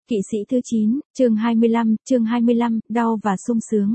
Kỵ sĩ thứ 9, chương 25, đau và sung sướng.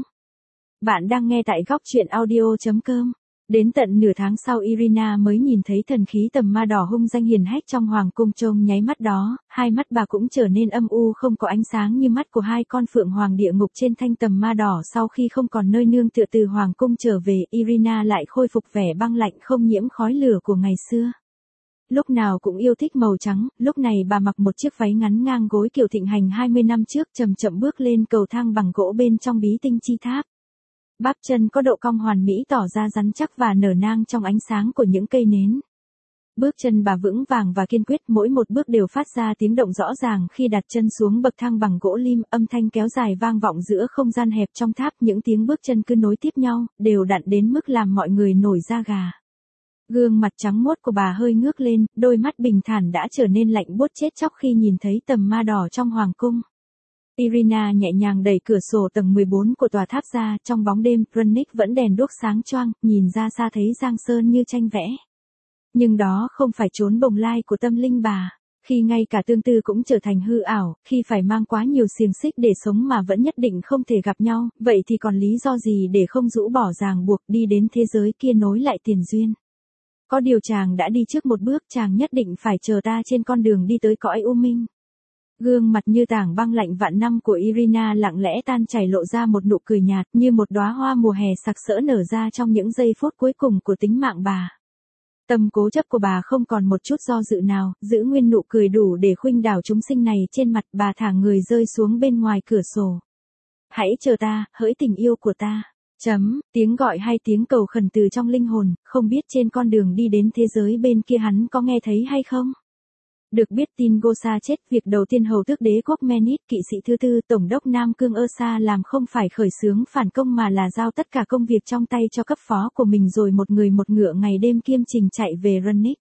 Bạn đang nghe tại góc truyện audio.com. Đến tận nửa tháng sau Irina mới nhìn thấy thần khí tầm ma đỏ hung danh hiển hách trong hoàng cung. Trong nháy mắt đó, hai mắt bà cũng trở nên âm u không có ánh sáng như mắt của hai con phượng hoàng địa ngục trên thanh tầm ma đỏ. Sau khi không còn nơi nương tựa từ hoàng cung trở về, Irina lại khôi phục vẻ băng lạnh không nhiễm khói lửa của ngày xưa. Lúc nào cũng yêu thích màu trắng, lúc này bà mặc một chiếc váy ngắn ngang gối kiểu thịnh hành 20 năm trước, chậm chậm bước lên cầu thang bằng gỗ bên trong bí tinh chi tháp. Bắp chân có độ cong hoàn mỹ tỏ ra rắn chắc và nở nang trong ánh sáng của những cây nến. Bước chân bà vững vàng và kiên quyết, mỗi một bước đều phát ra tiếng động rõ ràng khi đặt chân xuống bậc thang bằng gỗ lim, âm thanh kéo dài vang vọng giữa không gian hẹp trong tháp, những tiếng bước chân cứ nối tiếp nhau, đều đặn đến mức làm mọi người nổi da gà. Gương mặt trắng muốt của bà hơi ngước lên, đôi mắt bình thản đã trở nên lạnh buốt chết chóc khi nhìn thấy tầm ma đỏ trong hoàng cung. Irina nhẹ nhàng đẩy cửa sổ tầng 14 của tòa tháp ra, trong bóng đêm, Runnik vẫn đèn đuốc sáng choang, nhìn ra xa thấy giang sơn như tranh vẽ. Nhưng đó không phải chốn bồng lai của tâm linh bà. Khi ngay cả tương tư cũng trở thành hư ảo, khi phải mang quá nhiều xiềng xích để sống mà vẫn nhất định không thể gặp nhau, vậy thì còn lý do gì để không rũ bỏ ràng buộc đi đến thế giới kia nối lại tiền duyên. Có điều chàng đã đi trước một bước, chàng nhất định phải chờ ta trên con đường đi tới cõi u minh. Gương mặt như tảng băng lạnh vạn năm của Irina lặng lẽ tan chảy, lộ ra một nụ cười nhạt như một đóa hoa mùa hè sặc sỡ nở ra trong những giây phút cuối cùng của tính mạng bà. Tâm cố chấp của bà không còn một chút do dự nào, giữ nguyên nụ cười đủ để khuynh đảo chúng sinh này trên mặt. Bà thả người rơi xuống bên ngoài cửa sổ. Hãy chờ ta, hỡi tình yêu của ta. Tiếng gọi hay tiếng cầu khẩn từ trong linh hồn, không biết trên con đường đi đến thế giới bên kia hắn có nghe thấy hay không? Được biết tin Gosa chết, việc đầu tiên hầu tước đế quốc Menit, kỵ sĩ thứ tư, tổng đốc Nam Cương Ursa làm không phải khởi xướng phản công mà là giao tất cả công việc trong tay cho cấp phó của mình, rồi một người một ngựa ngày đêm kiêm trình chạy về Runnik.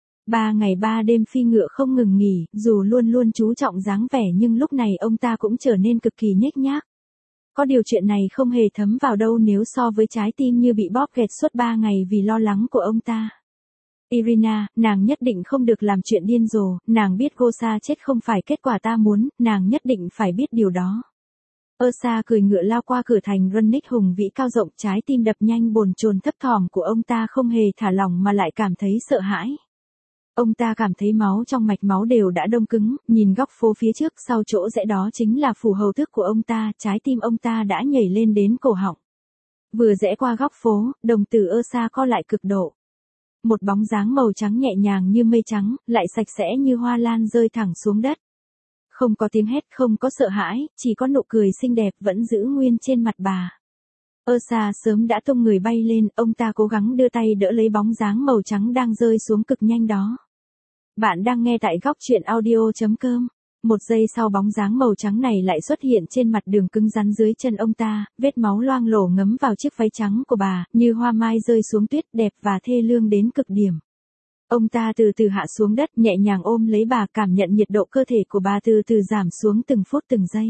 3 ngày 3 đêm phi ngựa không ngừng nghỉ, dù luôn luôn chú trọng dáng vẻ nhưng lúc này ông ta cũng trở nên cực kỳ nhếch nhác. Có điều chuyện này không hề thấm vào đâu nếu so với trái tim như bị bóp nghẹt suốt 3 ngày vì lo lắng của ông ta. Irina, nàng nhất định không được làm chuyện điên rồ, nàng biết Gosa chết không phải kết quả ta muốn, nàng nhất định phải biết điều đó. Ursa cười ngựa lao qua cửa thành Runnik hùng vĩ cao rộng, trái tim đập nhanh bồn chồn thấp thỏm của ông ta không hề thả lỏng mà lại cảm thấy sợ hãi. Ông ta cảm thấy máu trong mạch máu đều đã đông cứng, nhìn góc phố phía trước sau chỗ rẽ đó chính là phủ hầu tước của ông ta, trái tim ông ta đã nhảy lên đến cổ họng. Vừa rẽ qua góc phố, đồng tử Ursa co lại cực độ. Một bóng dáng màu trắng nhẹ nhàng như mây trắng, lại sạch sẽ như hoa lan rơi thẳng xuống đất. Không có tiếng hét, không có sợ hãi, chỉ có nụ cười xinh đẹp vẫn giữ nguyên trên mặt bà. Ursa sớm đã tung người bay lên, ông ta cố gắng đưa tay đỡ lấy bóng dáng màu trắng đang rơi xuống cực nhanh đó. Bạn đang nghe tại góc truyện audio.com. Một giây sau bóng dáng màu trắng này lại xuất hiện trên mặt đường cứng rắn dưới chân ông ta, vết máu loang lổ ngấm vào chiếc váy trắng của bà, như hoa mai rơi xuống tuyết, đẹp và thê lương đến cực điểm. Ông ta từ từ hạ xuống đất, nhẹ nhàng ôm lấy bà, cảm nhận nhiệt độ cơ thể của bà từ từ giảm xuống từng phút từng giây.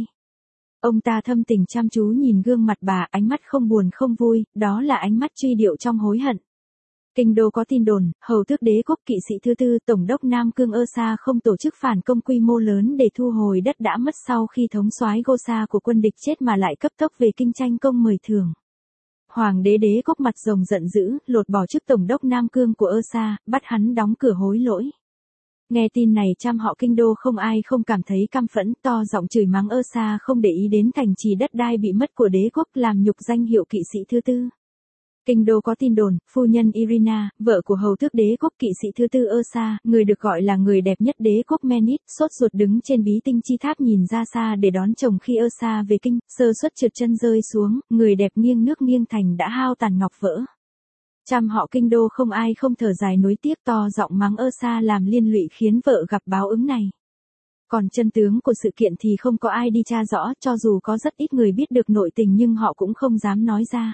Ông ta thâm tình chăm chú nhìn gương mặt bà, ánh mắt không buồn không vui, đó là ánh mắt truy điệu trong hối hận. Kinh đô có tin đồn, hầu tước đế quốc kỵ sĩ thứ tư, tổng đốc Nam Cương Ursa không tổ chức phản công quy mô lớn để thu hồi đất đã mất sau khi thống soái Gosa của quân địch chết mà lại cấp tốc về kinh tranh công mời thưởng. Hoàng đế đế quốc mặt rồng giận dữ, lột bỏ chức tổng đốc Nam Cương của Ursa, bắt hắn đóng cửa hối lỗi. Nghe tin này trăm họ kinh đô không ai không cảm thấy căm phẫn, to giọng chửi mắng Ursa không để ý đến thành trì đất đai bị mất của đế quốc, làm nhục danh hiệu kỵ sĩ thứ tư. Kinh đô có tin đồn, phu nhân Irina, vợ của hầu tước đế quốc kỵ sĩ thứ tư Ursa, người được gọi là người đẹp nhất đế quốc Menit, sốt ruột đứng trên bí tinh chi tháp nhìn ra xa để đón chồng khi Ursa về kinh, sơ suất trượt chân rơi xuống, người đẹp nghiêng nước nghiêng thành đã hao tàn ngọc vỡ. Trăm họ kinh đô không ai không thở dài nuối tiếc, to giọng mắng Ursa làm liên lụy khiến vợ gặp báo ứng này. Còn chân tướng của sự kiện thì không có ai đi tra rõ, cho dù có rất ít người biết được nội tình nhưng họ cũng không dám nói ra.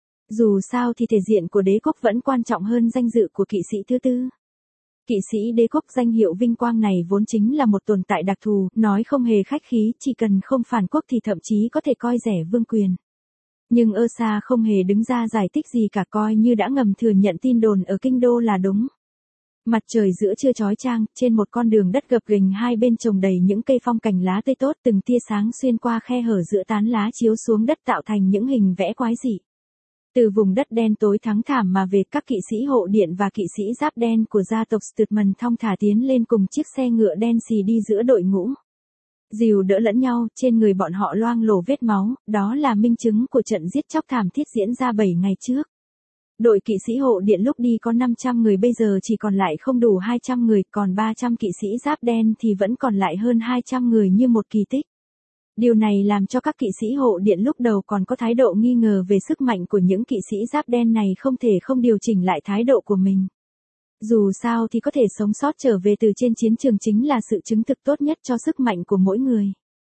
Dù sao thì thể diện của đế quốc vẫn quan trọng hơn danh dự của kỵ sĩ thứ tư. Kỵ sĩ đế quốc, danh hiệu vinh quang này vốn chính là một tồn tại đặc thù, nói không hề khách khí, chỉ cần không phản quốc thì thậm chí có thể coi rẻ vương quyền. Nhưng Ursa không hề đứng ra giải thích gì cả, coi như đã ngầm thừa nhận tin đồn ở kinh đô là đúng. Mặt trời giữa trưa chói chang, trên một con đường đất gập ghềnh hai bên trồng đầy những cây phong cảnh lá tươi tốt, từng tia sáng xuyên qua khe hở giữa tán lá chiếu xuống đất tạo thành những hình vẽ quái dị. Từ vùng đất đen tối thắng thảm mà về, các kỵ sĩ hộ điện và kỵ sĩ giáp đen của gia tộc Stutman thong thả tiến lên cùng chiếc xe ngựa đen xì đi giữa đội ngũ. Dìu đỡ lẫn nhau, trên người bọn họ loang lổ vết máu, đó là minh chứng của trận giết chóc thảm thiết diễn ra 7 ngày trước. Đội kỵ sĩ hộ điện lúc đi có 500 người, bây giờ chỉ còn lại không đủ 200 người, còn 300 kỵ sĩ giáp đen thì vẫn còn lại hơn 200 người như một kỳ tích. Điều này làm cho các kỵ sĩ hộ điện lúc đầu còn có thái độ nghi ngờ về sức mạnh của những kỵ sĩ giáp đen này, không thể không điều chỉnh lại thái độ của mình. Dù sao thì có thể sống sót trở về từ trên chiến trường chính là sự chứng thực tốt nhất cho sức mạnh của mỗi người.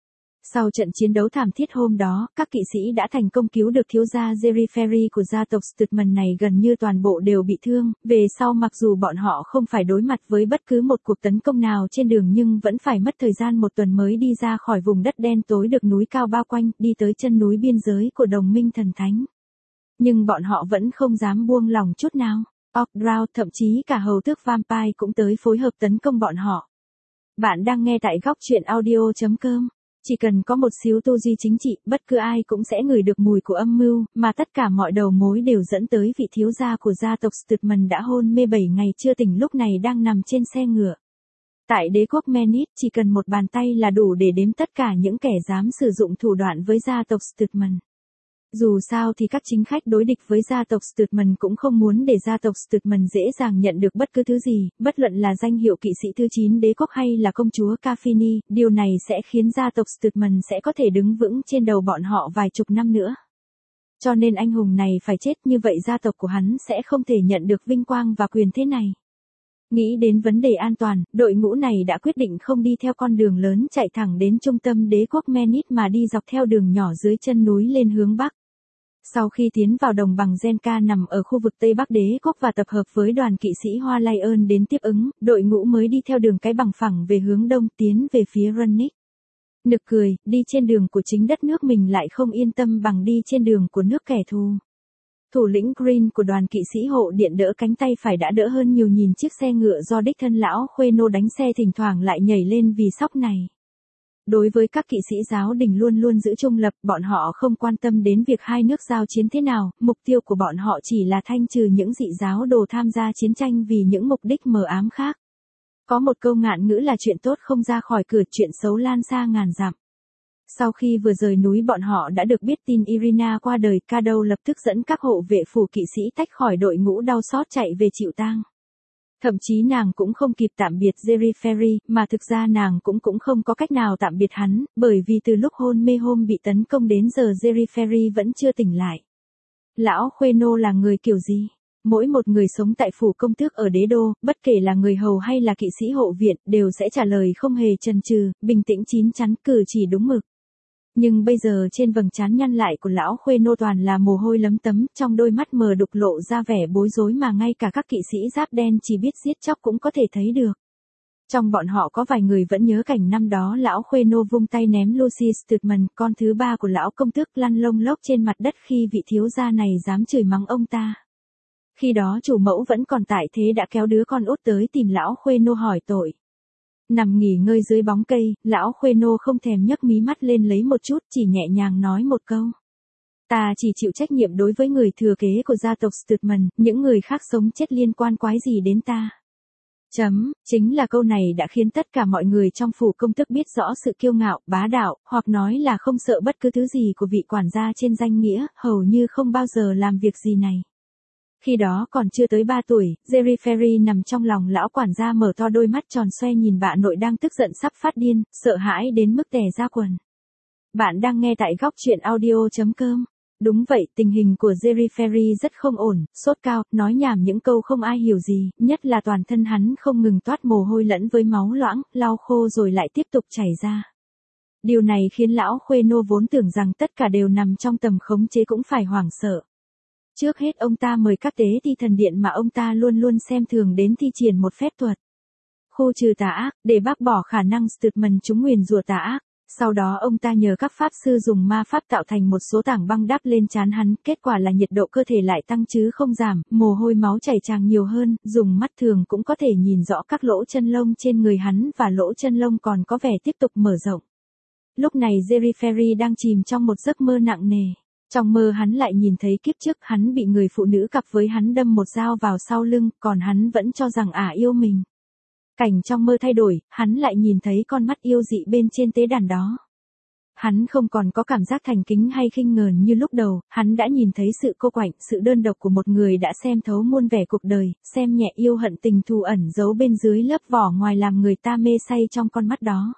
Sau trận chiến đấu thảm thiết hôm đó, các kỵ sĩ đã thành công cứu được thiếu gia Jerry Ferry của gia tộc Stutman này, gần như toàn bộ đều bị thương. Về sau mặc dù bọn họ không phải đối mặt với bất cứ một cuộc tấn công nào trên đường nhưng vẫn phải mất thời gian 1 tuần mới đi ra khỏi vùng đất đen tối được núi cao bao quanh, đi tới chân núi biên giới của đồng minh thần thánh. Nhưng bọn họ vẫn không dám buông lòng chút nào. Orc, thậm chí cả hầu tước Vampire cũng tới phối hợp tấn công bọn họ. Bạn đang nghe tại góc truyện audio.com. Chỉ cần có một xíu tu duy chính trị, bất cứ ai cũng sẽ ngửi được mùi của âm mưu, mà tất cả mọi đầu mối đều dẫn tới vị thiếu gia của gia tộc Stutman đã hôn mê 7 ngày chưa tỉnh, lúc này đang nằm trên xe ngựa. Tại đế quốc Menit, chỉ cần một bàn tay là đủ để đếm tất cả những kẻ dám sử dụng thủ đoạn với gia tộc Stutman. Dù sao thì các chính khách đối địch với gia tộc Stutman cũng không muốn để gia tộc Stutman dễ dàng nhận được bất cứ thứ gì, bất luận là danh hiệu kỵ sĩ thứ 9 đế quốc hay là công chúa Caffini, điều này sẽ khiến gia tộc Stutman sẽ có thể đứng vững trên đầu bọn họ vài chục năm nữa. Cho nên anh hùng này phải chết, như vậy gia tộc của hắn sẽ không thể nhận được vinh quang và quyền thế này. Nghĩ đến vấn đề an toàn, đội ngũ này đã quyết định không đi theo con đường lớn chạy thẳng đến trung tâm đế quốc Menit mà đi dọc theo đường nhỏ dưới chân núi lên hướng bắc. Sau khi tiến vào đồng bằng Zenka nằm ở khu vực Tây Bắc đế quốc và tập hợp với đoàn kỵ sĩ Hoa Lion đến tiếp ứng, đội ngũ mới đi theo đường cái bằng phẳng về hướng đông tiến về phía Runnick. Nực cười, đi trên đường của chính đất nước mình lại không yên tâm bằng đi trên đường của nước kẻ thù. Thủ lĩnh Green của đoàn kỵ sĩ hộ điện đỡ cánh tay phải đã đỡ hơn nhiều, nhìn chiếc xe ngựa do đích thân lão Khuê Nô đánh xe thỉnh thoảng lại nhảy lên vì sóc này. Đối với các kỵ sĩ giáo đình luôn luôn giữ trung lập, bọn họ không quan tâm đến việc hai nước giao chiến thế nào, mục tiêu của bọn họ chỉ là thanh trừ những dị giáo đồ tham gia chiến tranh vì những mục đích mờ ám khác. Có một câu ngạn ngữ là chuyện tốt không ra khỏi cửa, chuyện xấu lan xa ngàn dặm. Sau khi vừa rời núi bọn họ đã được biết tin Irina qua đời, Cadeau lập tức dẫn các hộ vệ phủ kỵ sĩ tách khỏi đội ngũ đau xót chạy về chịu tang. Thậm chí nàng cũng không kịp tạm biệt Jerry Ferry, mà thực ra nàng cũng không có cách nào tạm biệt hắn, bởi vì từ lúc hôn mê hôm bị tấn công đến giờ Jerry Ferry vẫn chưa tỉnh lại. Lão Khuê Nô là người kiểu gì? Mỗi một người sống tại phủ công tước ở đế đô, bất kể là người hầu hay là kỵ sĩ hộ viện, đều sẽ trả lời không hề chần chừ, bình tĩnh chín chắn, cử chỉ đúng mực. Nhưng bây giờ trên vầng trán nhăn lại của lão Khuê Nô toàn là mồ hôi lấm tấm, trong đôi mắt mờ đục lộ ra vẻ bối rối mà ngay cả các kỵ sĩ giáp đen chỉ biết giết chóc cũng có thể thấy được. Trong bọn họ có vài người vẫn nhớ cảnh năm đó lão Khuê Nô vung tay ném Lucy Stutman, con thứ ba của lão công tước, lăn lông lốc trên mặt đất khi vị thiếu gia này dám chửi mắng ông ta. Khi đó chủ mẫu vẫn còn tại thế đã kéo đứa con út tới tìm lão Khuê Nô hỏi tội. Nằm nghỉ ngơi dưới bóng cây, lão Khuê Nô không thèm nhấc mí mắt lên lấy một chút, chỉ nhẹ nhàng nói một câu. Ta chỉ chịu trách nhiệm đối với người thừa kế của gia tộc Stutman, những người khác sống chết liên quan quái gì đến ta. Chính là câu này đã khiến tất cả mọi người trong phủ công tước biết rõ sự kiêu ngạo, bá đạo, hoặc nói là không sợ bất cứ thứ gì của vị quản gia trên danh nghĩa, hầu như không bao giờ làm việc gì này. Khi đó còn chưa tới 3 tuổi, Jerry Ferry nằm trong lòng lão quản gia mở to đôi mắt tròn xoe nhìn bà nội đang tức giận sắp phát điên, sợ hãi đến mức tè ra quần. Bạn đang nghe tại góc truyện audio.com. Đúng vậy, tình hình của Jerry Ferry rất không ổn, sốt cao, nói nhảm những câu không ai hiểu gì, nhất là toàn thân hắn không ngừng toát mồ hôi lẫn với máu loãng, lau khô rồi lại tiếp tục chảy ra. Điều này khiến lão Khuê Nô vốn tưởng rằng tất cả đều nằm trong tầm khống chế cũng phải hoảng sợ. Trước hết ông ta mời các tế thi thần điện mà ông ta luôn luôn xem thường đến thi triển một phép thuật. Khu trừ tà ác, để bác bỏ khả năng Stutman chúng nguyền rủa tà ác. Sau đó ông ta nhờ các pháp sư dùng ma pháp tạo thành một số tảng băng đắp lên trán hắn, kết quả là nhiệt độ cơ thể lại tăng chứ không giảm, mồ hôi máu chảy tràng nhiều hơn, dùng mắt thường cũng có thể nhìn rõ các lỗ chân lông trên người hắn và lỗ chân lông còn có vẻ tiếp tục mở rộng. Lúc này Jerry Ferry đang chìm trong một giấc mơ nặng nề. Trong mơ hắn lại nhìn thấy kiếp trước hắn bị người phụ nữ cặp với hắn đâm một dao vào sau lưng, còn hắn vẫn cho rằng ả yêu mình. Cảnh trong mơ thay đổi, hắn lại nhìn thấy con mắt yêu dị bên trên tế đàn đó. Hắn không còn có cảm giác thành kính hay khinh ngờn như lúc đầu, hắn đã nhìn thấy sự cô quạnh, sự đơn độc của một người đã xem thấu muôn vẻ cuộc đời, xem nhẹ yêu hận tình thù ẩn giấu bên dưới lớp vỏ ngoài làm người ta mê say trong con mắt đó.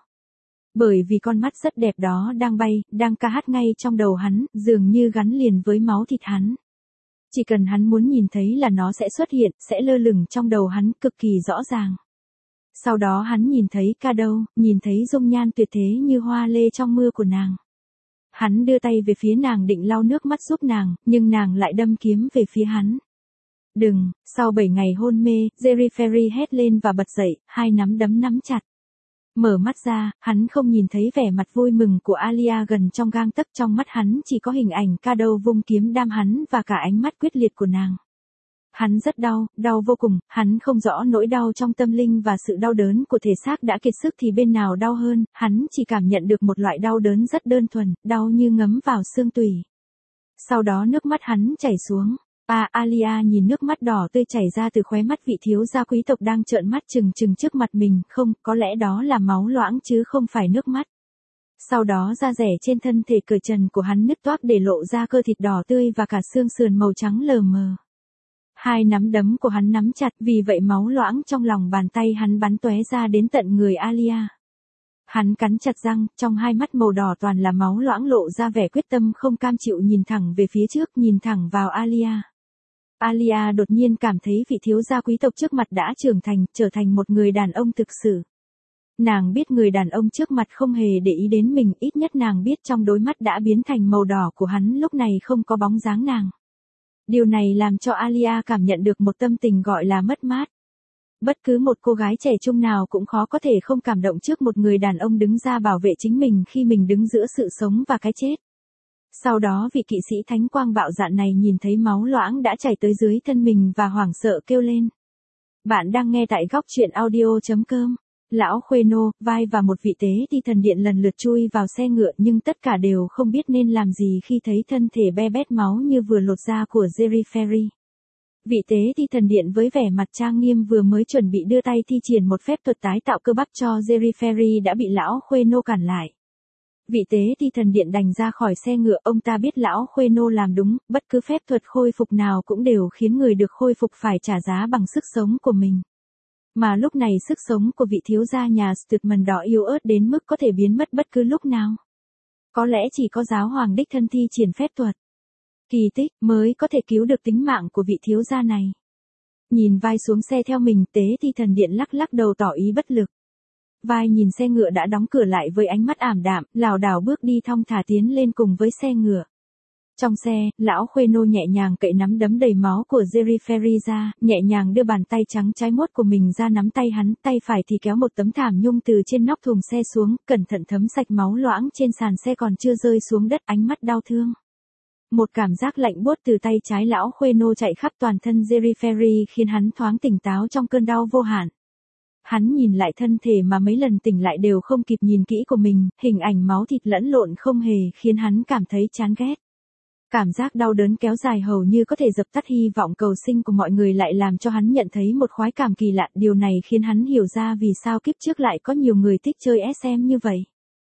Bởi vì con mắt rất đẹp đó đang bay, đang ca hát ngay trong đầu hắn, dường như gắn liền với máu thịt hắn. Chỉ cần hắn muốn nhìn thấy là nó sẽ xuất hiện, sẽ lơ lửng trong đầu hắn cực kỳ rõ ràng. Sau đó hắn nhìn thấy Cadeau, nhìn thấy dung nhan tuyệt thế như hoa lê trong mưa của nàng. Hắn đưa tay về phía nàng định lau nước mắt giúp nàng, nhưng nàng lại đâm kiếm về phía hắn. Đừng, sau 7 ngày hôn mê, Jerry Ferry hét lên và bật dậy, hai nắm đấm nắm chặt. Mở mắt ra, hắn không nhìn thấy vẻ mặt vui mừng của Alia gần trong gang tấc, trong mắt hắn chỉ có hình ảnh Cadeau vung kiếm đam hắn và cả ánh mắt quyết liệt của nàng. Hắn rất đau, đau vô cùng, hắn không rõ nỗi đau trong tâm linh và sự đau đớn của thể xác đã kiệt sức thì bên nào đau hơn, hắn chỉ cảm nhận được một loại đau đớn rất đơn thuần, đau như ngấm vào xương tủy. Sau đó nước mắt hắn chảy xuống. Alia nhìn nước mắt đỏ tươi chảy ra từ khóe mắt vị thiếu gia quý tộc đang trợn mắt trừng trừng trước mặt mình, không, có lẽ đó là máu loãng chứ không phải nước mắt. Sau đó da rẻ trên thân thể cởi trần của hắn nứt toác để lộ ra cơ thịt đỏ tươi và cả xương sườn màu trắng lờ mờ. Hai nắm đấm của hắn nắm chặt, vì vậy máu loãng trong lòng bàn tay hắn bắn tóe ra đến tận người Alia. Hắn cắn chặt răng, trong hai mắt màu đỏ toàn là máu loãng lộ ra vẻ quyết tâm không cam chịu nhìn thẳng về phía trước, nhìn thẳng vào Alia. Alia đột nhiên cảm thấy vị thiếu gia quý tộc trước mặt đã trưởng thành, trở thành một người đàn ông thực sự. Nàng biết người đàn ông trước mặt không hề để ý đến mình, ít nhất nàng biết trong đôi mắt đã biến thành màu đỏ của hắn lúc này không có bóng dáng nàng. Điều này làm cho Alia cảm nhận được một tâm tình gọi là mất mát. Bất cứ một cô gái trẻ trung nào cũng khó có thể không cảm động trước một người đàn ông đứng ra bảo vệ chính mình khi mình đứng giữa sự sống và cái chết. Sau đó vị kỵ sĩ thánh quang bạo dạn này nhìn thấy máu loãng đã chảy tới dưới thân mình và hoảng sợ kêu lên. Bạn đang nghe tại góc truyện audio.com. Lão Khuê Nô, vai và một vị tế thi thần điện lần lượt chui vào xe ngựa nhưng tất cả đều không biết nên làm gì khi thấy thân thể be bét máu như vừa lột da của Jerry Ferry. Vị tế thi thần điện với vẻ mặt trang nghiêm vừa mới chuẩn bị đưa tay thi triển một phép thuật tái tạo cơ bắp cho Jerry Ferry đã bị lão Khuê Nô cản lại. Vị tế thi thần điện đành ra khỏi xe ngựa, ông ta biết lão Khuê Nô làm đúng, bất cứ phép thuật khôi phục nào cũng đều khiến người được khôi phục phải trả giá bằng sức sống của mình. Mà lúc này sức sống của vị thiếu gia nhà Stutman đỏ yếu ớt đến mức có thể biến mất bất cứ lúc nào. Có lẽ chỉ có giáo hoàng đích thân thi triển phép thuật kỳ tích mới có thể cứu được tính mạng của vị thiếu gia này. Nhìn vai xuống xe theo mình, tế thi thần điện lắc lắc đầu tỏ ý bất lực. Vai nhìn xe ngựa đã đóng cửa lại với ánh mắt ảm đạm, lảo đảo bước đi thong thả tiến lên cùng với xe ngựa. Trong xe, lão Khuê Nô nhẹ nhàng cậy nắm đấm đầy máu của Jerry Ferry ra, nhẹ nhàng đưa bàn tay trắng trái muốt của mình ra nắm tay hắn, tay phải thì kéo một tấm thảm nhung từ trên nóc thùng xe xuống, cẩn thận thấm sạch máu loãng trên sàn xe còn chưa rơi xuống đất, ánh mắt đau thương. Một cảm giác lạnh buốt từ tay trái lão Khuê Nô chạy khắp toàn thân Jerry Ferry khiến hắn thoáng tỉnh táo trong cơn đau vô hạn. Hắn nhìn lại thân thể mà mấy lần tỉnh lại đều không kịp nhìn kỹ của mình, hình ảnh máu thịt lẫn lộn không hề khiến hắn cảm thấy chán ghét. Cảm giác đau đớn kéo dài hầu như có thể dập tắt hy vọng cầu sinh của mọi người lại làm cho hắn nhận thấy một khoái cảm kỳ lạ, điều này khiến hắn hiểu ra vì sao kiếp trước lại có nhiều người thích chơi SM như vậy.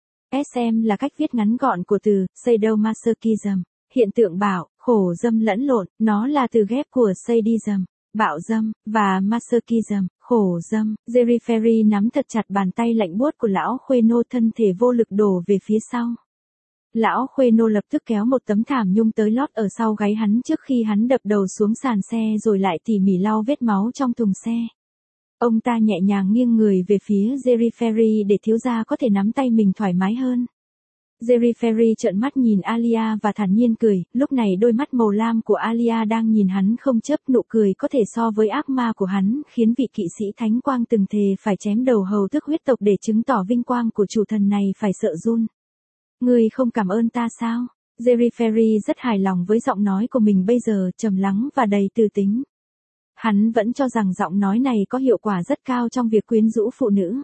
SM là cách viết ngắn gọn của từ sadomasochism, hiện tượng bạo, khổ dâm lẫn lộn, nó là từ ghép của sadism, bạo dâm, và masochism, khổ dâm. Jerry Ferry nắm thật chặt bàn tay lạnh buốt của lão Khuê Nô, thân thể vô lực đổ về phía sau. Lão Khuê Nô lập tức kéo một tấm thảm nhung tới lót ở sau gáy hắn trước khi hắn đập đầu xuống sàn xe rồi lại tỉ mỉ lau vết máu trong thùng xe. Ông ta nhẹ nhàng nghiêng người về phía Jerry Ferry để thiếu gia có thể nắm tay mình thoải mái hơn. Jerry Ferry trợn mắt nhìn Alia và thản nhiên cười, lúc này đôi mắt màu lam của Alia đang nhìn hắn không chớp, nụ cười có thể so với ác ma của hắn, khiến vị kỵ sĩ thánh quang từng thề phải chém đầu hầu tước huyết tộc để chứng tỏ vinh quang của chủ thần này phải sợ run. Ngươi không cảm ơn ta sao? Jerry Ferry rất hài lòng với giọng nói của mình bây giờ, trầm lắng và đầy tư tính. Hắn vẫn cho rằng giọng nói này có hiệu quả rất cao trong việc quyến rũ phụ nữ.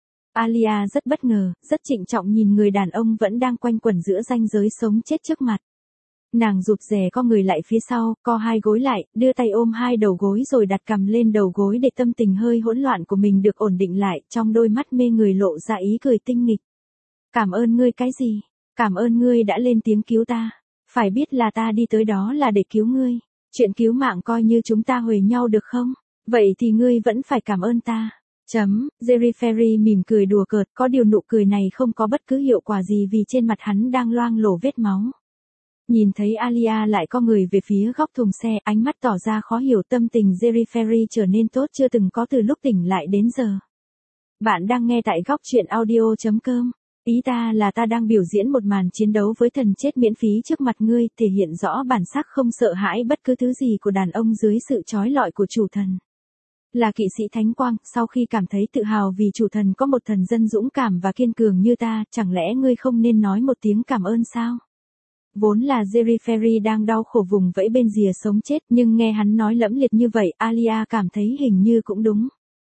Alia rất bất ngờ, rất trịnh trọng nhìn người đàn ông vẫn đang quanh quẩn giữa ranh giới sống chết trước mặt. Nàng rụt rè co người lại phía sau, co hai gối lại, đưa tay ôm hai đầu gối rồi đặt cằm lên đầu gối để tâm tình hơi hỗn loạn của mình được ổn định lại, trong đôi mắt mê người lộ ra ý cười tinh nghịch. Cảm ơn ngươi cái gì? Cảm ơn ngươi đã lên tiếng cứu ta. Phải biết là ta đi tới đó là để cứu ngươi. Chuyện cứu mạng coi như chúng ta huề nhau được không? Vậy thì ngươi vẫn phải cảm ơn ta. Jerry Ferry mỉm cười đùa cợt, có điều nụ cười này không có bất cứ hiệu quả gì vì trên mặt hắn đang loang lổ vết máu. Nhìn thấy Alia lại co người về phía góc thùng xe, ánh mắt tỏ ra khó hiểu, tâm tình Jerry Ferry trở nên tốt chưa từng có từ lúc tỉnh lại đến giờ. Bạn đang nghe tại góc truyện audio.com. Ý ta là ta đang biểu diễn một màn chiến đấu với thần chết miễn phí trước mặt ngươi, thể hiện rõ bản sắc không sợ hãi bất cứ thứ gì của đàn ông dưới sự trói lọi của chủ thần. Là kỵ sĩ thánh quang, sau khi cảm thấy tự hào vì chủ thần có một thần dân dũng cảm và kiên cường như ta, chẳng lẽ ngươi không nên nói một tiếng cảm ơn sao? Vốn là Jerry Ferry đang đau khổ vùng vẫy bên rìa sống chết, nhưng nghe hắn nói lẫm liệt như vậy, Alia cảm thấy hình như cũng đúng.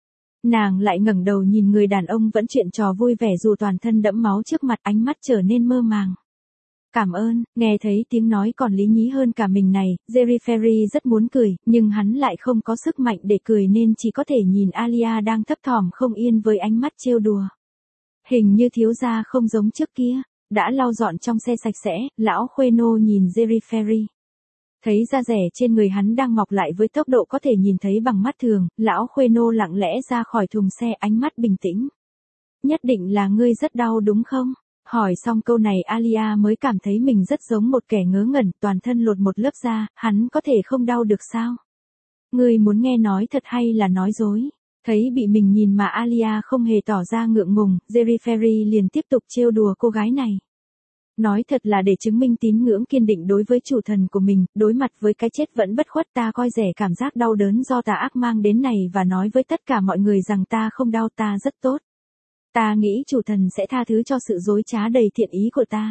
Nàng lại ngẩng đầu nhìn người đàn ông vẫn chuyện trò vui vẻ dù toàn thân đẫm máu trước mặt, ánh mắt trở nên mơ màng. Cảm ơn, nghe thấy tiếng nói còn lý nhí hơn cả mình này, Jerry Ferry rất muốn cười, nhưng hắn lại không có sức mạnh để cười nên chỉ có thể nhìn Alia đang thấp thỏm không yên với ánh mắt trêu đùa. Hình như thiếu gia không giống trước kia, đã lau dọn trong xe sạch sẽ, lão khuê nô nhìn Jerry Ferry. Thấy da rẻ trên người hắn đang mọc lại với tốc độ có thể nhìn thấy bằng mắt thường, lão khuê nô lặng lẽ ra khỏi thùng xe, ánh mắt bình tĩnh. Nhất định là ngươi rất đau đúng không? Hỏi xong câu này Alia mới cảm thấy mình rất giống một kẻ ngớ ngẩn, toàn thân lột một lớp da, hắn có thể không đau được sao? Ngươi muốn nghe nói thật hay là nói dối? Thấy bị mình nhìn mà Alia không hề tỏ ra ngượng ngùng, Jerry Ferry liền tiếp tục trêu đùa cô gái này. Nói thật là để chứng minh tín ngưỡng kiên định đối với chủ thần của mình, đối mặt với cái chết vẫn bất khuất, ta coi rẻ cảm giác đau đớn do tà ác mang đến này và nói với tất cả mọi người rằng ta không đau, ta rất tốt. Ta nghĩ chủ thần sẽ tha thứ cho sự dối trá đầy thiện ý của ta.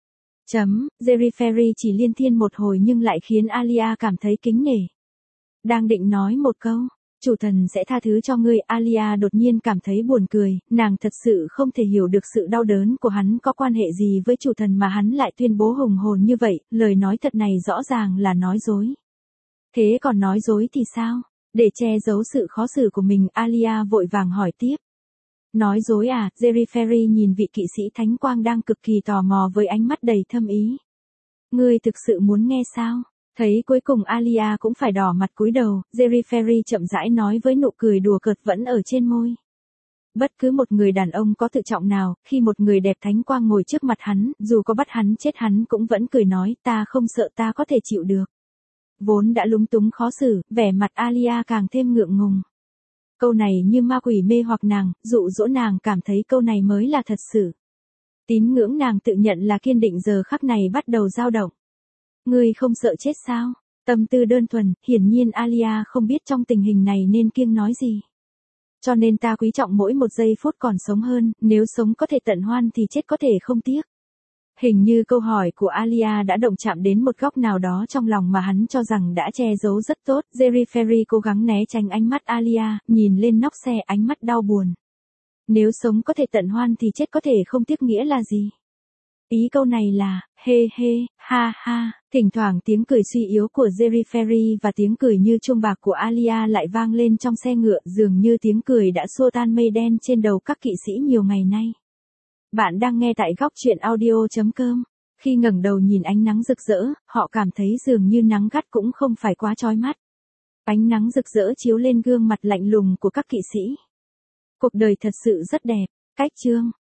Jerry Ferry chỉ liên thiên một hồi nhưng lại khiến Alia cảm thấy kính nể. Đang định nói một câu, chủ thần sẽ tha thứ cho ngươi, Alia đột nhiên cảm thấy buồn cười, nàng thật sự không thể hiểu được sự đau đớn của hắn có quan hệ gì với chủ thần mà hắn lại tuyên bố hùng hồn như vậy, lời nói thật này rõ ràng là nói dối. Thế còn nói dối thì sao? Để che giấu sự khó xử của mình, Alia vội vàng hỏi tiếp. Nói dối à? Jerry Ferry nhìn vị kỵ sĩ thánh quang đang cực kỳ tò mò với ánh mắt đầy thâm ý. Ngươi thực sự muốn nghe sao? Thấy cuối cùng Alia cũng phải đỏ mặt cúi đầu, Jerry Ferry chậm rãi nói với nụ cười đùa cợt vẫn ở trên môi. Bất cứ một người đàn ông có tự trọng nào, khi một người đẹp thánh quang ngồi trước mặt hắn, dù có bắt hắn chết hắn cũng vẫn cười nói, ta không sợ, ta có thể chịu được. Vốn đã lúng túng khó xử, vẻ mặt Alia càng thêm ngượng ngùng. Câu này như ma quỷ mê hoặc nàng, dụ dỗ nàng cảm thấy câu này mới là thật sự. Tín ngưỡng nàng tự nhận là kiên định giờ khắc này bắt đầu dao động. Ngươi không sợ chết sao? Tâm tư đơn thuần, hiển nhiên Alia không biết trong tình hình này nên kiêng nói gì. Cho nên ta quý trọng mỗi một giây phút còn sống hơn, nếu sống có thể tận hoan thì chết có thể không tiếc. Hình như câu hỏi của Alia đã động chạm đến một góc nào đó trong lòng mà hắn cho rằng đã che giấu rất tốt. Jerry Ferry cố gắng né tránh ánh mắt Alia, nhìn lên nóc xe, ánh mắt đau buồn. Nếu sống có thể tận hoan thì chết có thể không tiếc nghĩa là gì? Ý câu này là, ha ha, thỉnh thoảng tiếng cười suy yếu của Jerry Ferry và tiếng cười như chuông bạc của Alia lại vang lên trong xe ngựa, dường như tiếng cười đã xua tan mây đen trên đầu các kỵ sĩ nhiều ngày nay. Bạn đang nghe tại góc truyện audio.com. Khi ngẩng đầu nhìn ánh nắng rực rỡ, họ cảm thấy dường như nắng gắt cũng không phải quá chói mắt. Ánh nắng rực rỡ chiếu lên gương mặt lạnh lùng của các kỵ sĩ. Cuộc đời thật sự rất đẹp. Cách chương